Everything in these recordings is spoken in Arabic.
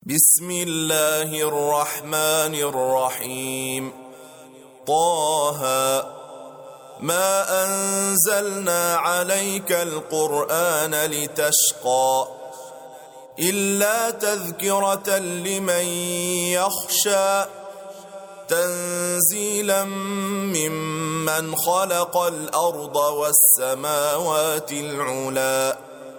بسم الله الرحمن الرحيم. طه ما أنزلنا عليك القرآن لتشقى إلا تذكرة لمن يخشى تنزيلا ممن خلق الأرض والسماوات العلى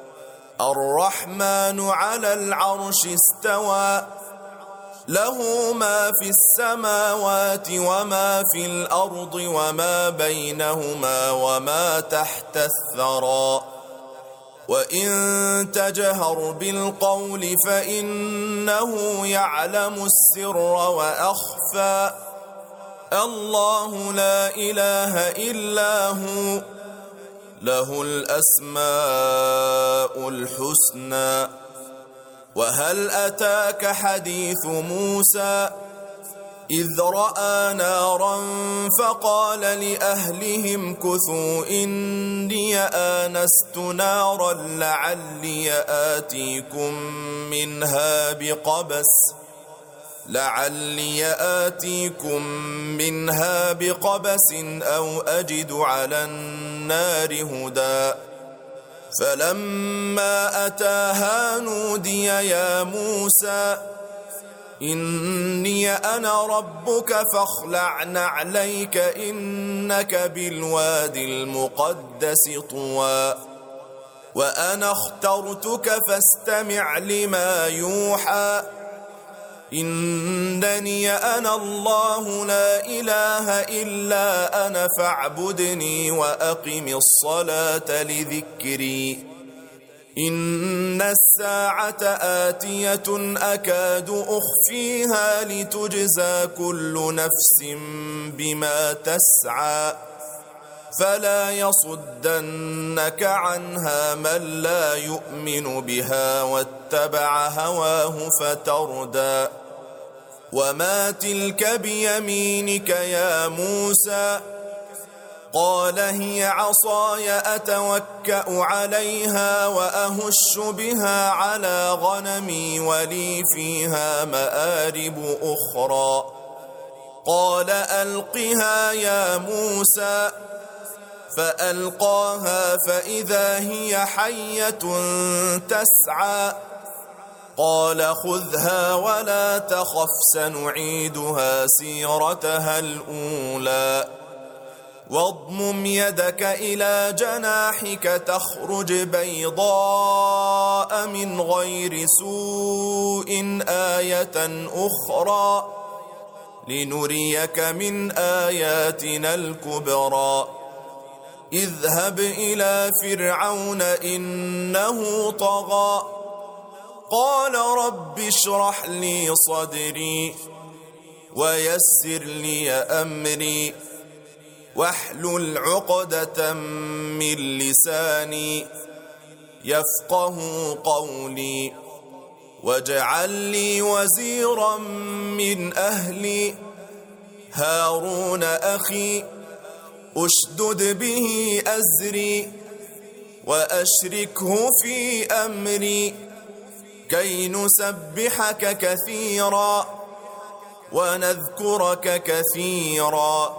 الرحمن على العرش استوى له ما في السماوات وما في الأرض وما بينهما وما تحت الثرى وإن تجهر بالقول فإنه يعلم السر وأخفى الله لا إله إلا هو له الأسماء الحسنى. وهل أتاك حديث موسى إذ رأى نارا فقال لأهلهم كثوا إني آنست نارا لعلي آتيكم منها بقبس أو أجد على النار هدى فلما أتاها نودي يا موسى إني أنا ربك فاخلع نعليك إنك بالواد المقدس طوى وأنا اخترتك فاستمع لما يوحى إنني أنا الله لا إله إلا أنا فاعبدني وأقم الصلاة لذكري إن الساعة آتية أكاد أخفيها لتجزى كل نفس بما تسعى فلا يصدنك عنها من لا يؤمن بها واتبع هواه فتردى وما تلك بيمينك يا موسى قال هي عصاي أتوكأ عليها وأهش بها على غنمي ولي فيها مآرب أخرى قال ألقها يا موسى فألقاها فإذا هي حية تسعى قال خذها ولا تخف سنعيدها سيرتها الأولى واضمم يدك إلى جناحك تخرج بيضاء من غير سوء آية أخرى لنريك من آياتنا الكبرى اذهب إلى فرعون إنه طغى قال رب اشرح لي صدري ويسر لي أمري واحلل عقدة من لساني يفقه قولي واجعل لي وزيرا من أهلي هارون أخي أشدد به أزري وأشركه في أمري كي نسبحك كثيرا ونذكرك كثيرا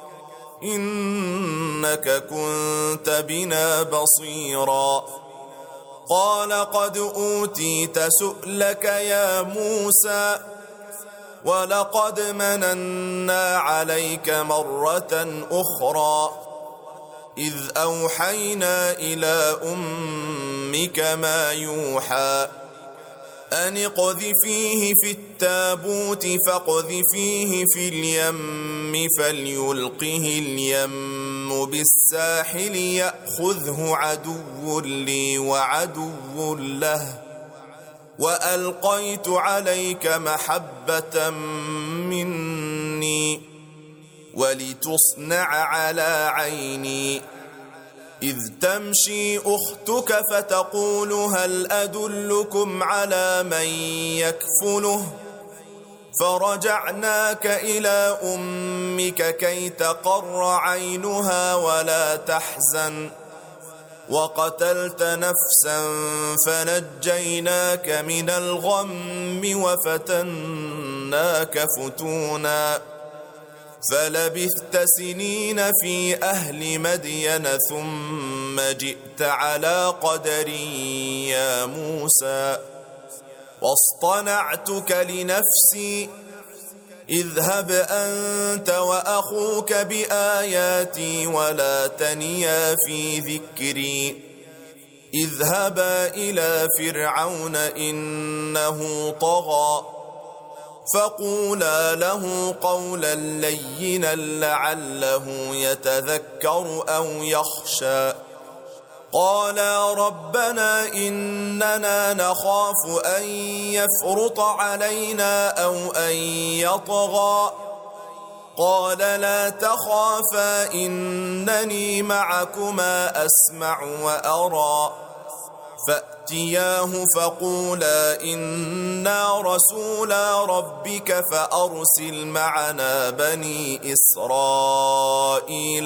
إنك كنت بنا بصيرا قال قد أوتيت سؤلك يا موسى ولقد مننا عليك مرة أخرى إذ أوحينا إلى أمك ما يوحى أن اقذفيه في التابوت فاقذفيه في اليم فليلقه اليم بالساحل يأخذه عدو لي وعدو له وألقيت عليك محبة مني ولتصنع على عيني إذ تمشي أختك فتقول هل أدلكم على من يكفله فرجعناك إلى أمك كي تقر عينها ولا تحزن وقتلت نفسا فنجيناك من الغم وفتناك فتونا فلبثت سنين في أهل مدين ثم جئت على قدر يا موسى واصطنعتك لنفسي اذهب أنت وأخوك بآياتي ولا تنيا في ذكري اذهبا إلى فرعون إنه طغى فقولا له قولا لينا لعله يتذكر أو يخشى قالا ربنا إننا نخاف أن يفرط علينا أو أن يطغى قال لا تخافا إنني معكما أسمع وأرى فأتياه فقولا إنا رسولا ربك فأرسل معنا بني إسرائيل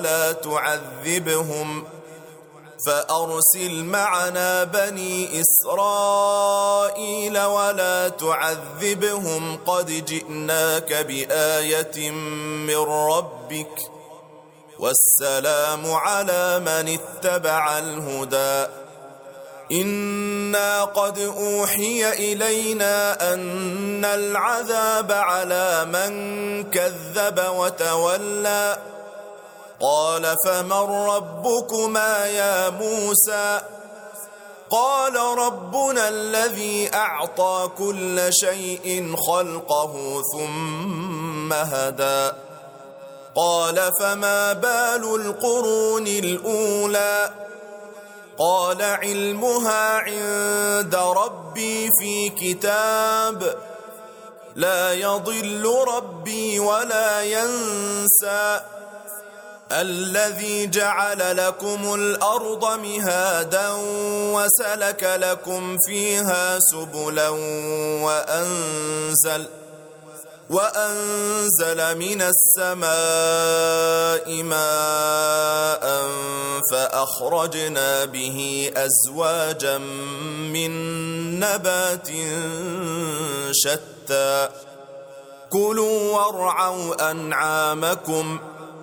ولا تعذبهم قد جئناك بآية من ربك والسلام على من اتبع الهدى إنا قد أوحي إلينا أن العذاب على من كذب وتولى قال فمن ربكما يا موسى قال ربنا الذي أعطى كل شيء خلقه ثم هدى قال فما بال القرون الأولى قال علمها عند ربي في كتاب لا يضل ربي ولا ينسى الذي جعل لكم الأرض مهادا وسلك لكم فيها سبلا وأنزل من السماء ماء فأخرجنا به أزواجا من نبات شتى كلوا وارعوا أنعامكم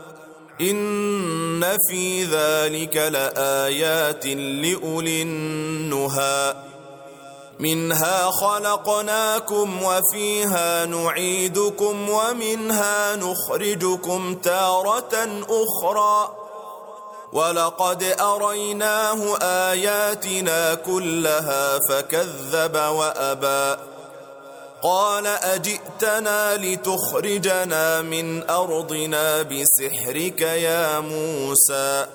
إن في ذلك لآيات لأولي النهى منها خلقناكم وفيها نعيدكم ومنها نخرجكم تارة أخرى ولقد أريناه آياتنا كلها فكذب وأبى قال أجئتنا لتخرجنا من أرضنا بسحرك يا موسى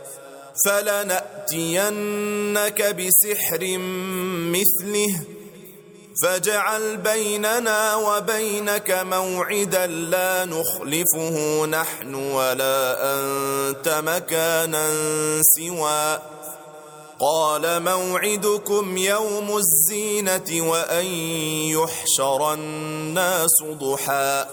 فلنأتينك بسحر مثله فاجعل بيننا وبينك موعدا لا نخلفه نحن ولا أنت مكانا سوى قال موعدكم يوم الزينة وأن يحشر الناس ضحى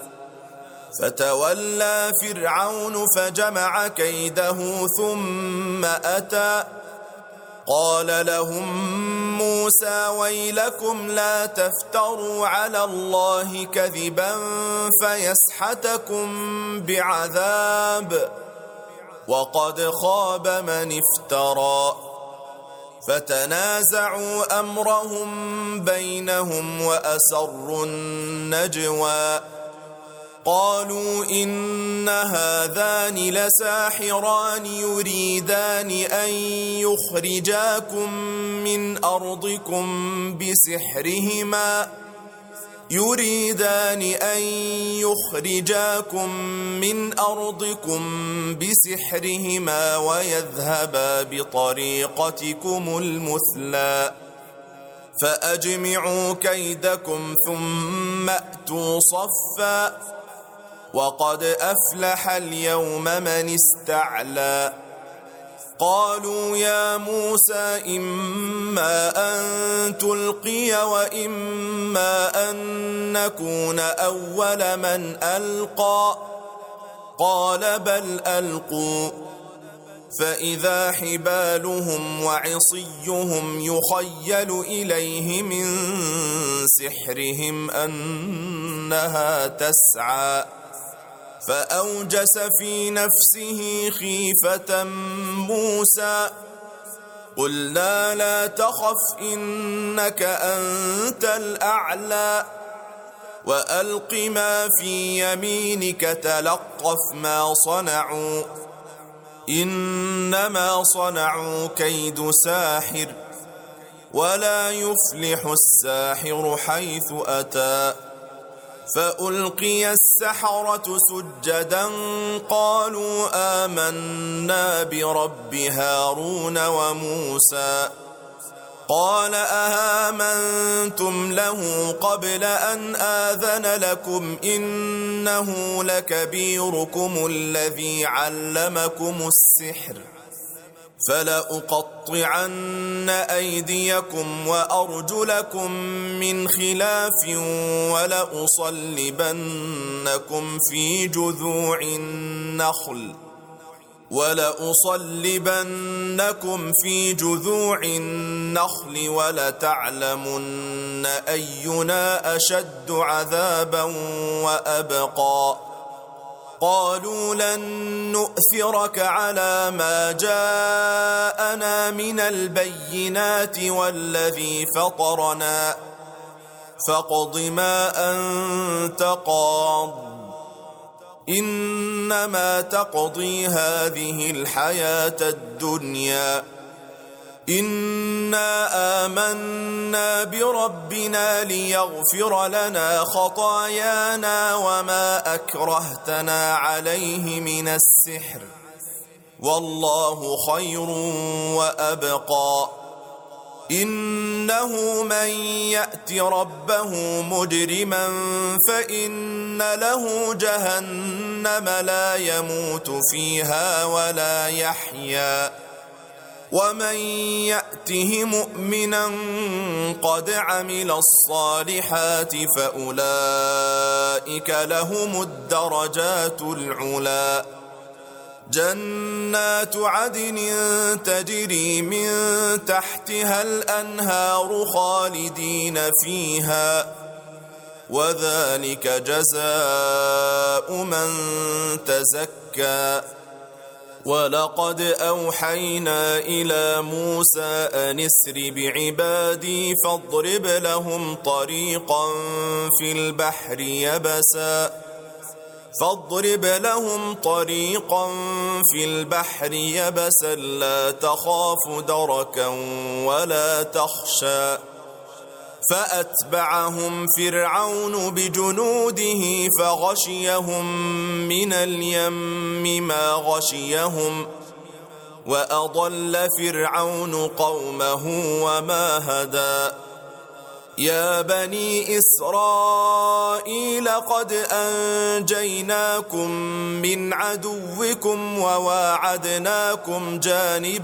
فتولى فرعون فجمع كيده ثم أتى قال لهم موسى ويلكم لا تفتروا على الله كذبا فيسحتكم بعذاب وقد خاب من افترى فتنازعوا أمرهم بينهم وأسروا النجوى قالوا إن هذان لساحران يريدان أن يخرجاكم من أرضكم بسحرهما ويذهبا بطريقتكم المثلى فأجمعوا كيدكم ثم أتوا صفا وقد أفلح اليوم من استعلى قالوا يا موسى إما أن تلقي وإما أن نكون أول من ألقى قال بل ألقوا فإذا حبالهم وعصيهم يخيل إليه من سحرهم أنها تسعى فأوجس في نفسه خيفة موسى قلنا لا تخف إنك أنت الأعلى وألق ما في يمينك تلقف ما صنعوا إنما صنعوا كيد ساحر ولا يفلح الساحر حيث أتى فألقي السحرة سجدا قالوا آمنا برب هارون وموسى قال أآمنتم له قبل أن آذن لكم إنه لكبيركم الذي علمكم السحر فلأقطعن أيديكم وأرجلكم من خلاف ولأصلبنكم في جذوع النخل ولتعلمن أينا أشد عذابا وأبقى قالوا لن نؤثرك على ما جاءنا من البينات والذي فطرنا فاقض ما أنت قاض إنما تقضي هذه الحياة الدنيا إنا آمنا بربنا ليغفر لنا خطايانا وما أكرهتنا عليه من السحر والله خير وأبقى إنه من يأت ربه مجرما فإن له جهنم لا يموت فيها ولا يحيا ومن يأته مؤمنا قد عمل الصالحات فأولئك لهم الدرجات العلى جنات عدن تجري من تحتها الأنهار خالدين فيها وذلك جزاء من تزكى ولقد أوحينا إلى موسى أن اسر بعبادي فاضرب لهم طريقا في البحر يبسا لا تخاف دركا ولا تخشى فأتبعهم فرعون بجنوده فغشيهم من اليم ما غشيهم وأضل فرعون قومه وما هدى يا بني إسرائيل قد أنجيناكم من عدوكم وواعدناكم جانب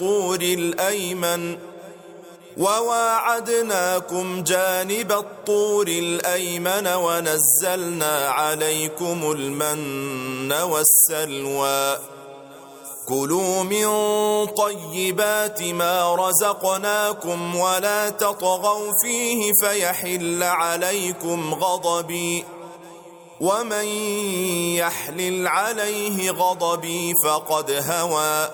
الطور الأيمن ونزلنا عليكم المن والسلوى كلوا من طيبات ما رزقناكم ولا تطغوا فيه فيحل عليكم غضبي ومن يحلل عليه غضبي فقد هوى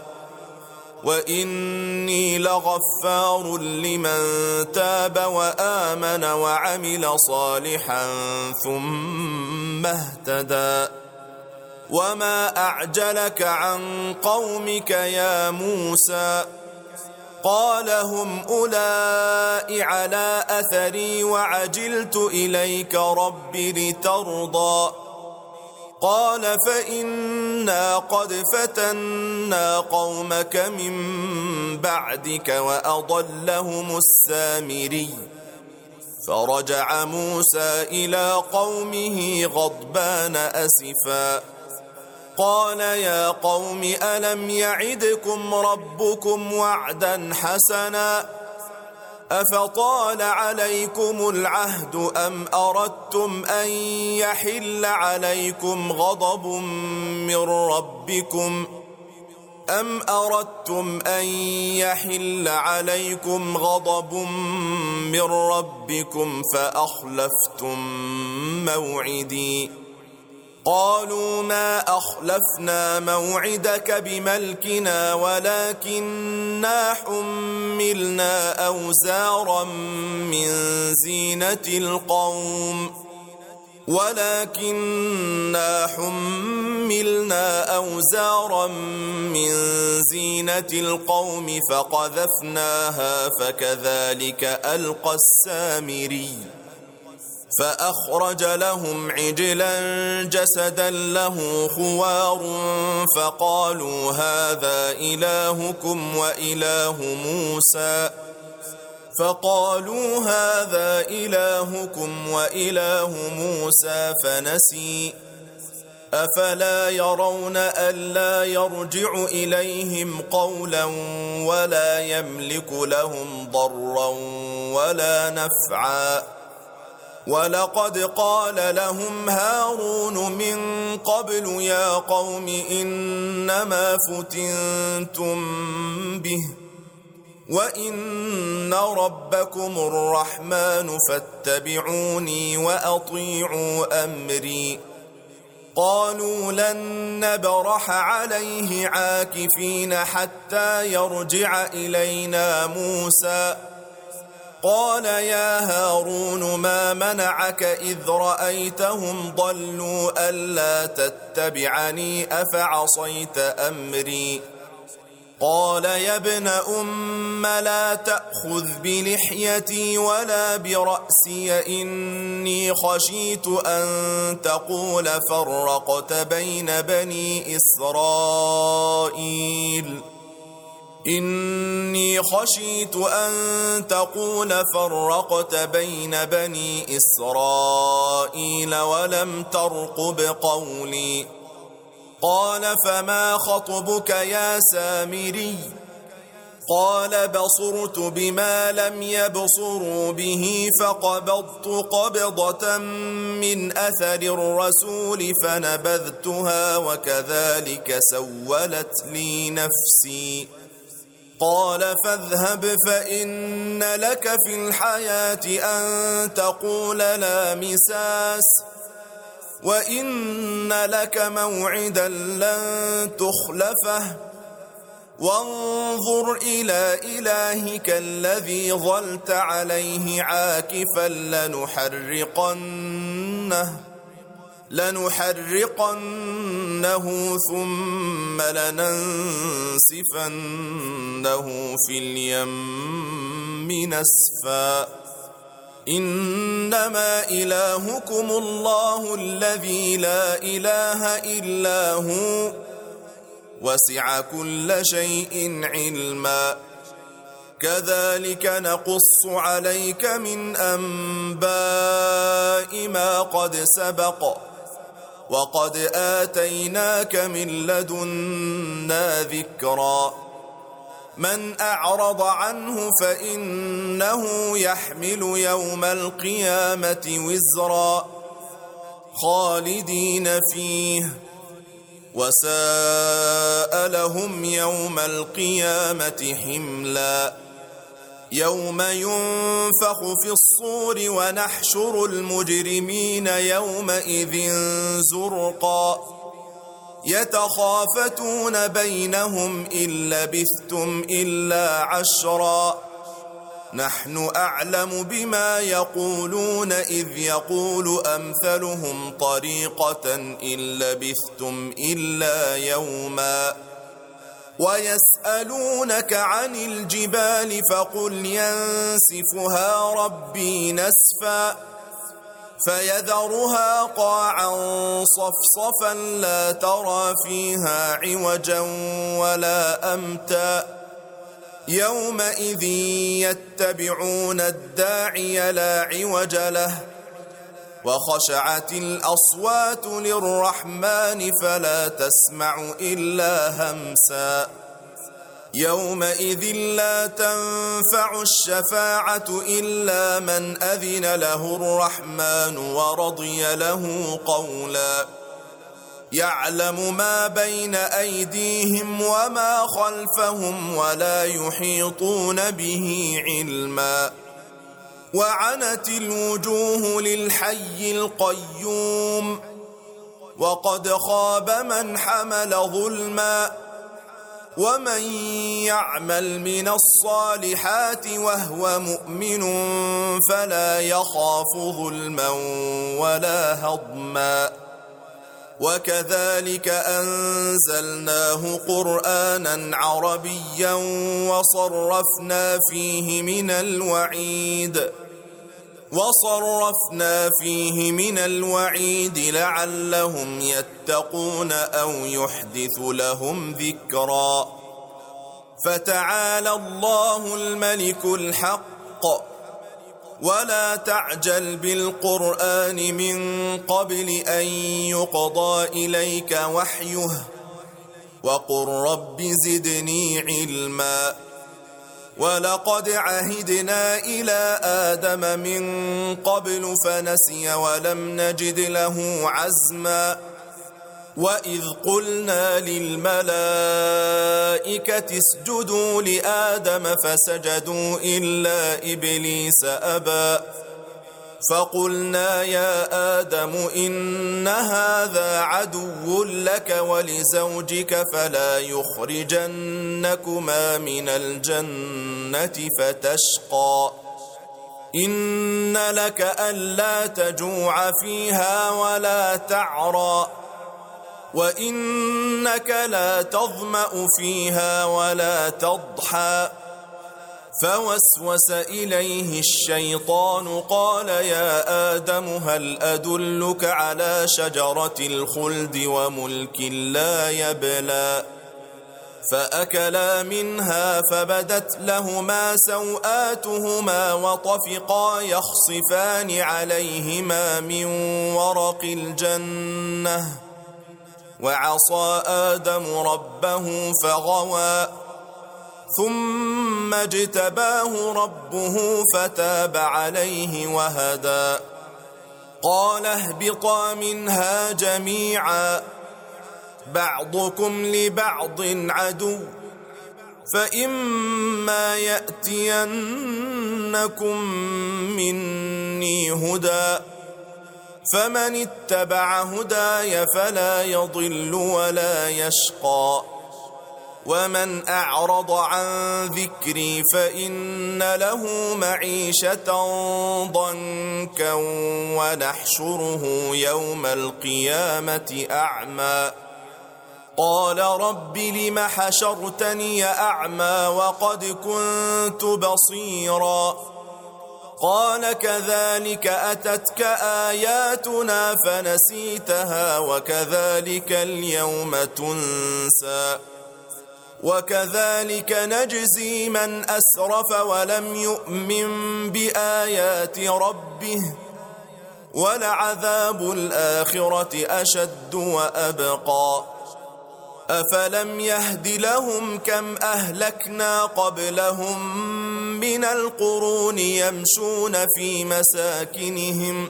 وإني لغفار لمن تاب وآمن وعمل صالحا ثم اهتدى وما أعجلك عن قومك يا موسى قال هم أولئك على أثري وعجلت إليك رب لترضى قال فإنا قد فتنا قومك من بعدك وأضلهم السامري فرجع موسى إلى قومه غضبان أسفا قال يا قوم ألم يعدكم ربكم وعدا حسنا أفطال عليكم العهد أم أردتم أن يحل عليكم غضب من ربكم أم أردتم أن يحل عليكم غضب من ربكم فأخلفتم موعدي قالوا ما أخلفنا موعدك بملكنا ولكننا حملنا أوزارا من زينة القوم فقذفناها فكذلك ألقى السامري فأخرج لهم عجلا جسدا له خوار فقالوا هذا إلهكم وإله موسى فنسي أفلا يرون ألا يرجع إليهم قولا ولا يملك لهم ضرا ولا نفعا ولقد قال لهم هارون من قبل يا قوم إنما فتنتم به وإن ربكم الرحمن فاتبعوني وأطيعوا أمري قالوا لن نبرح عليه عاكفين حتى يرجع إلينا موسى قال يا هارون ما منعك إذ رأيتهم ضلوا ألا تتبعني أفعصيت أمري قال يا ابن أم لا تأخذ بلحيتي ولا برأسي إني خشيت أن تقول فرقت بين بني إسرائيل ولم ترقب قولي قال فما خطبك يا سامري قال بصرت بما لم يبصروا به فقبضت قبضة من أثر الرسول فنبذتها وكذلك سولت لي نفسي قال فاذهب فإن لك في الحياة أن تقول لا مساس وإن لك موعدا لن تخلفه وانظر إلى إلهك الذي ظلت عليه عاكفا لنحرقنه ثم لننسفنه في اليم نسفا إنما إلهكم الله الذي لا إله إلا هو وسع كل شيء علما كذلك نقص عليك من أنباء ما قد سبق وقد آتيناك من لدنا ذكرا من أعرض عنه فإنه يحمل يوم القيامة وزرا خالدين فيه وساء لهم يوم القيامة حملا يوم ينفخ في الصور ونحشر المجرمين يومئذ زرقا يتخافتون بينهم إن لبثتم إلا عشرا نحن أعلم بما يقولون إذ يقول أمثلهم طريقة إن لبثتم إلا يوما ويسألونك عن الجبال فقل ينسفها ربي نسفا فيذرها قاعا صفصفا لا ترى فيها عوجا ولا أمتا يومئذ يتبعون الداعي لا عوج له وخشعت الأصوات للرحمن فلا تسمع إلا همسا يومئذ لا تنفع الشفاعة إلا من أذن له الرحمن ورضي له قولا يعلم ما بين أيديهم وما خلفهم ولا يحيطون به علما وعنت الوجوه للحي القيوم وقد خاب من حمل ظلما ومن يعمل من الصالحات وهو مؤمن فلا يخاف ظلما ولا هضما وكذلك أنزلناه قرآنا عربيا وصرفنا فيه من الوعيد لعلهم يتقون أو يحدث لهم ذكرا فتعالى الله الملك الحق ولا تعجل بالقرآن من قبل أن يقضى إليك وحيه وقل رب زدني علما ولقد عهدنا إلى آدم من قبل فنسي ولم نجد له عزما وإذ قلنا للملائكة اسجدوا لآدم فسجدوا إلا إبليس أبى فقلنا يا آدم إن هذا عدو لك ولزوجك فلا يخرجنكما من الجنة فتشقى إن لك ألا تجوع فيها ولا تعرى وإنك لا تظمأ فيها ولا تضحى فوسوس إليه الشيطان قال يا آدم هل أدلك على شجرة الخلد وملك لا يبلى فأكلا منها فبدت لهما سوآتهما وطفقا يخصفان عليهما من ورق الجنة وعصى آدم ربه فغوى ثم اجتباه ربه فتاب عليه وهدى قال اهبطا منها جميعا بعضكم لبعض عدو فإما يأتينكم مني هدى فمن اتبع هداي فلا يضل ولا يشقى ومن أعرض عن ذكري فإن له معيشة ضنكا ونحشره يوم القيامة أعمى قال رب لم حشرتني أعمى وقد كنت بصيرا قال كذلك أتتك آياتنا فنسيتها وكذلك اليوم تنسى وكذلك نجزي من أسرف ولم يؤمن بآيات ربه ولعذاب الآخرة أشد وأبقى أفلم يهد لهم كم أهلكنا قبلهم من القرون يمشون في مساكنهم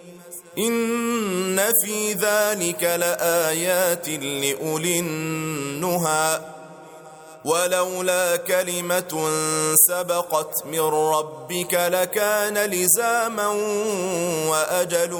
إن في ذلك لآيات لأولي النهى ولولا كلمة سبقت من ربك لكان لزاما وأجل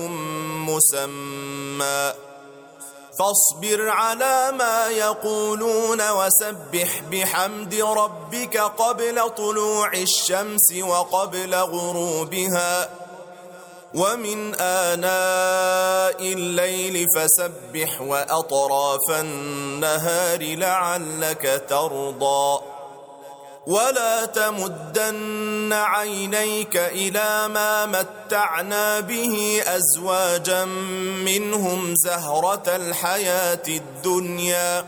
مسمى فاصبر على ما يقولون وسبح بحمد ربك قبل طلوع الشمس وقبل غروبها ومن آناء الليل فسبح وأطراف النهار لعلك ترضى ولا تمدن عينيك إلى ما متعنا به أزواجا منهم زهرة الحياة الدنيا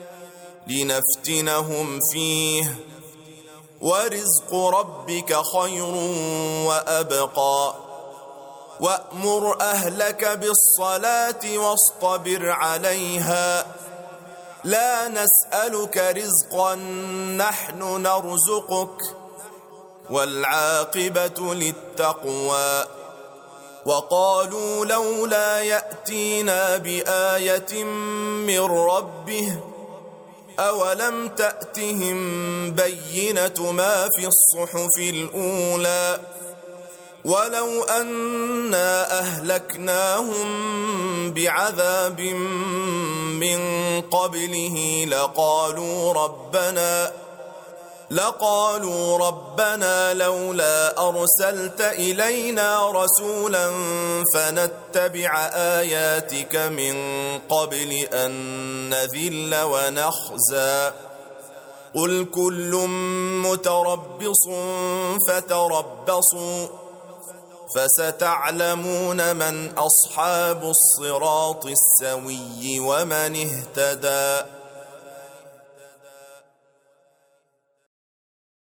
لنفتنهم فيه ورزق ربك خير وأبقى وأمر أهلك بالصلاة واصطبر عليها لا نسألك رزقا نحن نرزقك والعاقبة للتقوى وقالوا لولا يأتينا بآية من ربه أولم تأتهم بينة ما في الصحف الأولى ولو أنا أهلكناهم بعذاب من قبله لقالوا ربنا لولا أرسلت إلينا رسولا فنتبع آياتك من قبل أن نذل ونخزى قل كل متربص فتربصوا فستعلمون من أصحاب الصراط السوي ومن اهتدى.